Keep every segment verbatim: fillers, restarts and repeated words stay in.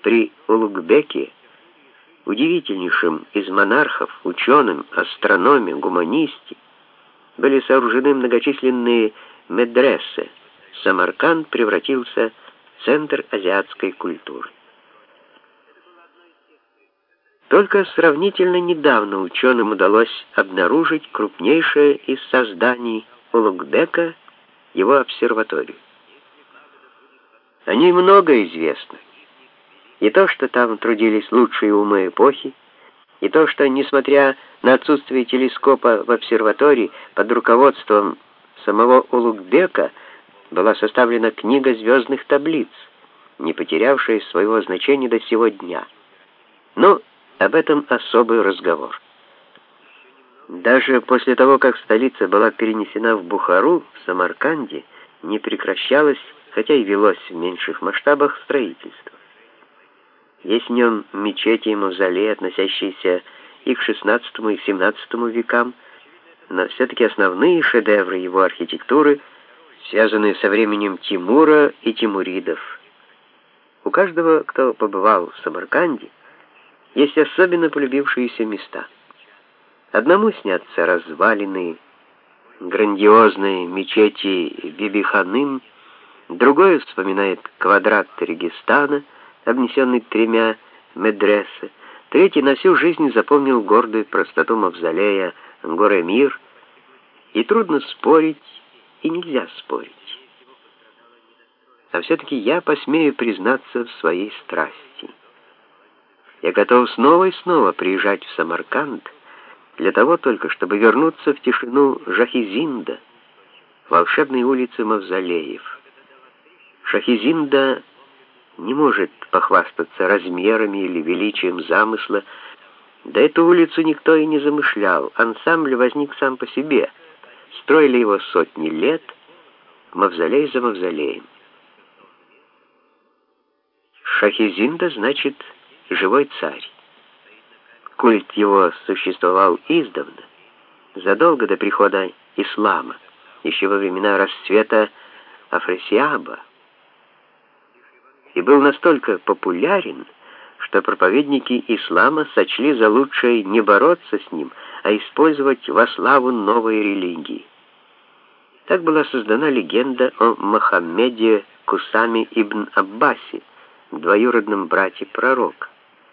При Улугбеке, удивительнейшем из монархов, ученым, астрономе, гуманисте, были сооружены многочисленные медресе. Самарканд превратился в центр азиатской культуры. Только сравнительно недавно ученым удалось обнаружить крупнейшее из созданий Улугбека, его обсерваторию. О ней много известно. И то, что там трудились лучшие умы эпохи, и то, что, несмотря на отсутствие телескопа в обсерватории, под руководством самого Улугбека была составлена книга звездных таблиц, не потерявшая своего значения до сего дня. Но об этом особый разговор. Даже после того, как столица была перенесена в Бухару, в Самарканде не прекращалось, хотя и велось в меньших масштабах, строительство. Есть в нем мечети и мавзолеи, относящиеся и к шестнадцатому, и к семнадцатому векам, но все-таки основные шедевры его архитектуры связаны со временем Тимура и тимуридов. У каждого, кто побывал в Самарканде, есть особенно полюбившиеся места. Одному снятся развалины грандиозной мечети Биби-Ханым, другой вспоминает квадрат Регистана, обнесенный тремя медресе, третий на всю жизнь запомнил гордую простоту мавзолея Гор-Эмир, и трудно спорить, и нельзя спорить. А все-таки я посмею признаться в своей страсти. Я готов снова и снова приезжать в Самарканд для того только, чтобы вернуться в тишину Шахи-Зинда, волшебной улицы мавзолеев. Шахи-Зинда не может похвастаться размерами или величием замысла, да эту улицу никто и не замышлял, ансамбль возник сам по себе, строили его сотни лет, мавзолей за мавзолеем. Шахи-Зинда значит «живой царь». Культ его существовал издавна, задолго до прихода ислама, еще во времена расцвета Афрасиаба, и был настолько популярен, что проповедники ислама сочли за лучшее не бороться с ним, а использовать во славу новой религии. Так была создана легенда о Мухаммеде Кусаме ибн Аббасе, двоюродном брате пророка.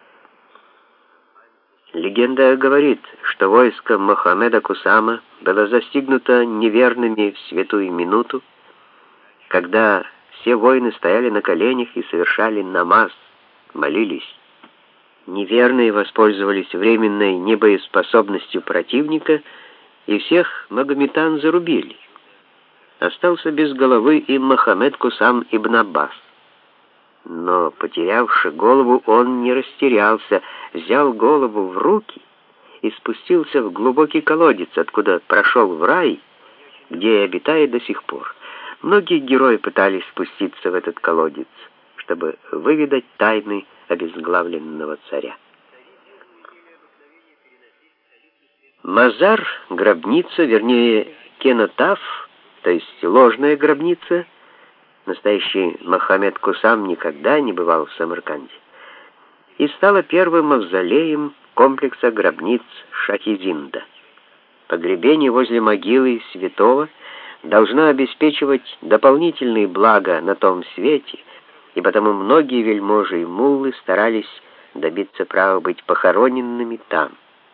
Легенда говорит, что войско Мухаммеда Кусама было застигнуто неверными в святую минуту, когда все воины стояли на коленях и совершали намаз, молились. Неверные воспользовались временной небоеспособностью противника, и всех магометан зарубили. Остался без головы и Мухаммед Кусам ибн Аббас. Но, потерявши голову, он не растерялся, взял голову в руки и спустился в глубокий колодец, откуда прошел в рай, где и обитает до сих пор. Многие герои пытались спуститься в этот колодец, чтобы выведать тайны обезглавленного царя. Мазар, гробница, вернее, кенотаф, то есть ложная гробница, настоящий Мухаммед Кусам никогда не бывал в Самарканде, и стала первым мавзолеем комплекса гробниц Шахи-Зинда. Погребение возле могилы святого должно обеспечивать дополнительные блага на том свете, и потому многие вельможи и муллы старались добиться права быть похороненными там.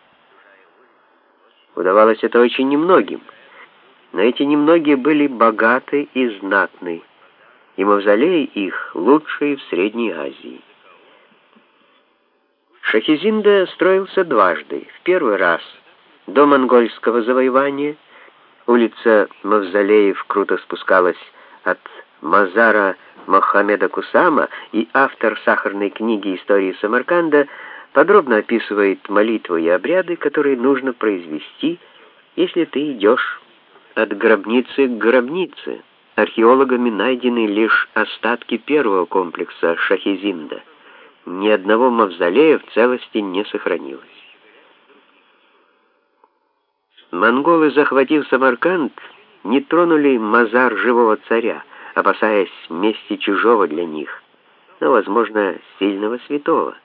Удавалось это очень немногим, но эти немногие были богаты и знатны, и мавзолеи их лучшие в Средней Азии. Шахи-Зинда строился дважды. В первый раз до монгольского завоевания улица мавзолеев круто спускалась от мазара Мухаммеда Кусама, и автор сахарной книги истории Самарканда подробно описывает молитвы и обряды, которые нужно произвести, если ты идешь от гробницы к гробнице. Археологами найдены лишь остатки первого комплекса Шахи-Зинда. Ни одного мавзолея в целости не сохранилось. Монголы, захватив Самарканд, не тронули мазар живого царя, опасаясь мести чужого для них. но, возможно, сильного святого.